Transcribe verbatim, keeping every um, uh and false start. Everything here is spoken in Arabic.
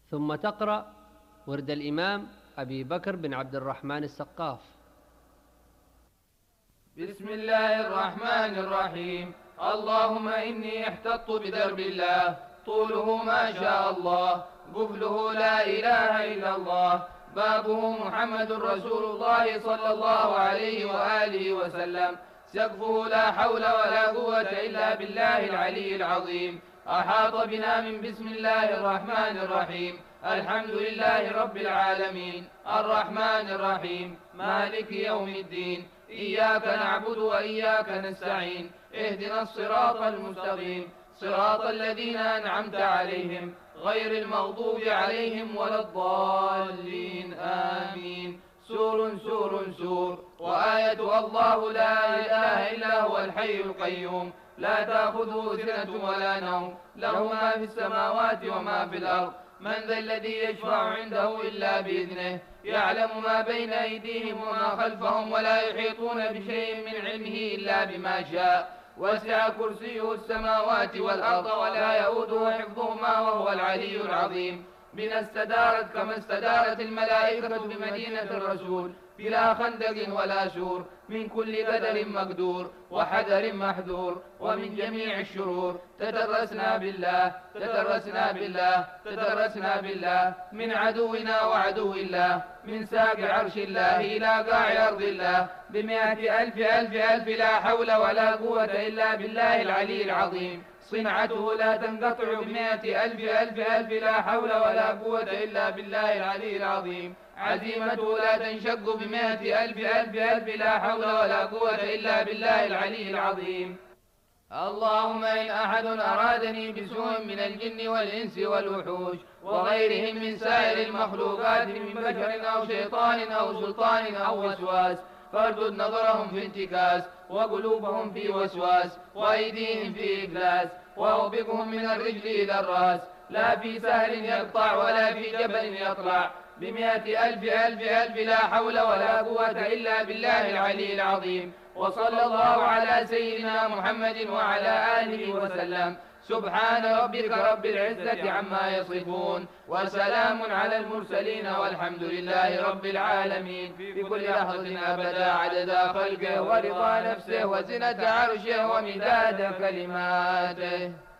ثم تقرأ ورد الإمام أبي بكر بن عبد الرحمن السقاف. بسم الله الرحمن الرحيم. اللهم إني احتطت بدرب الله، طوله ما شاء الله، قفله لا إله إلا الله، بابه محمد رسول الله صلى الله عليه وآله وسلم، سقفه لا حول ولا قوة إلا بالله العلي العظيم. أحاط بنا من بسم الله الرحمن الرحيم. الحمد لله رب العالمين الرحمن الرحيم مالك يوم الدين، إياك نعبد وإياك نستعين، اهدنا الصراط المستقيم، صراط الذين أنعمت عليهم غير المغضوب عليهم ولا الضالين آمين. سور سور سور. وآية الله لا إله إلا هو الحي القيوم، لا تأخذه سنة ولا نوم، له ما في السماوات وما في الأرض. من ذا الذي يشفع عنده إلا بإذنه، يعلم ما بين أيديهم وما خلفهم، ولا يحيطون بشيء من علمه إلا بما شاء. وسع كرسيه السماوات والأرض ولا يؤوده حفظهما وهو العلي العظيم. بنا استدارت كما استدارت الملائكة بمدينة الرسول، بلا خندق ولا سور، من كل قدر مقدور وحذر محذور، ومن جميع الشرور. تدرسنا بالله تدرسنا بالله تدرسنا بالله، من عدونا وعدو الله، من ساق عرش الله إلى قاع أرض الله، بمئة ألف ألف ألف، لا حول ولا قوة إلا بالله العلي العظيم. صنعته لا تنقطع بمئة ألف ألف ألف، لا حول ولا قوة إلا بالله العلي العظيم. عزيمته لا تنشق بمئة ألف ألف ألف، لا حول ولا قوة إلا بالله العلي العظيم. اللهم إن أحد أرادني بسوء من الجن والإنس والوحوش وغيرهم من سائر المخلوقات، من بشر أو شيطان أو سلطان أو وسواس، فاردد نظرهم في انتكاس، وقلوبهم في وسواس، وأيديهم في إفلاس، وأوبقهم من الرجل إلى الرأس، لا في سهل يقطع ولا في جبل يطلع، بمئة ألف ألف ألف، لا حول ولا قوة إلا بالله العلي العظيم. وصلى الله على سيدنا محمد وعلى آله وسلم. سبحان ربك رب العزة عما يصفون، وسلام على المرسلين، والحمد لله رب العالمين. في كل لحظة أبدا عدد خلقه ورضا نفسه وزنة عرشه ومداد كلماته.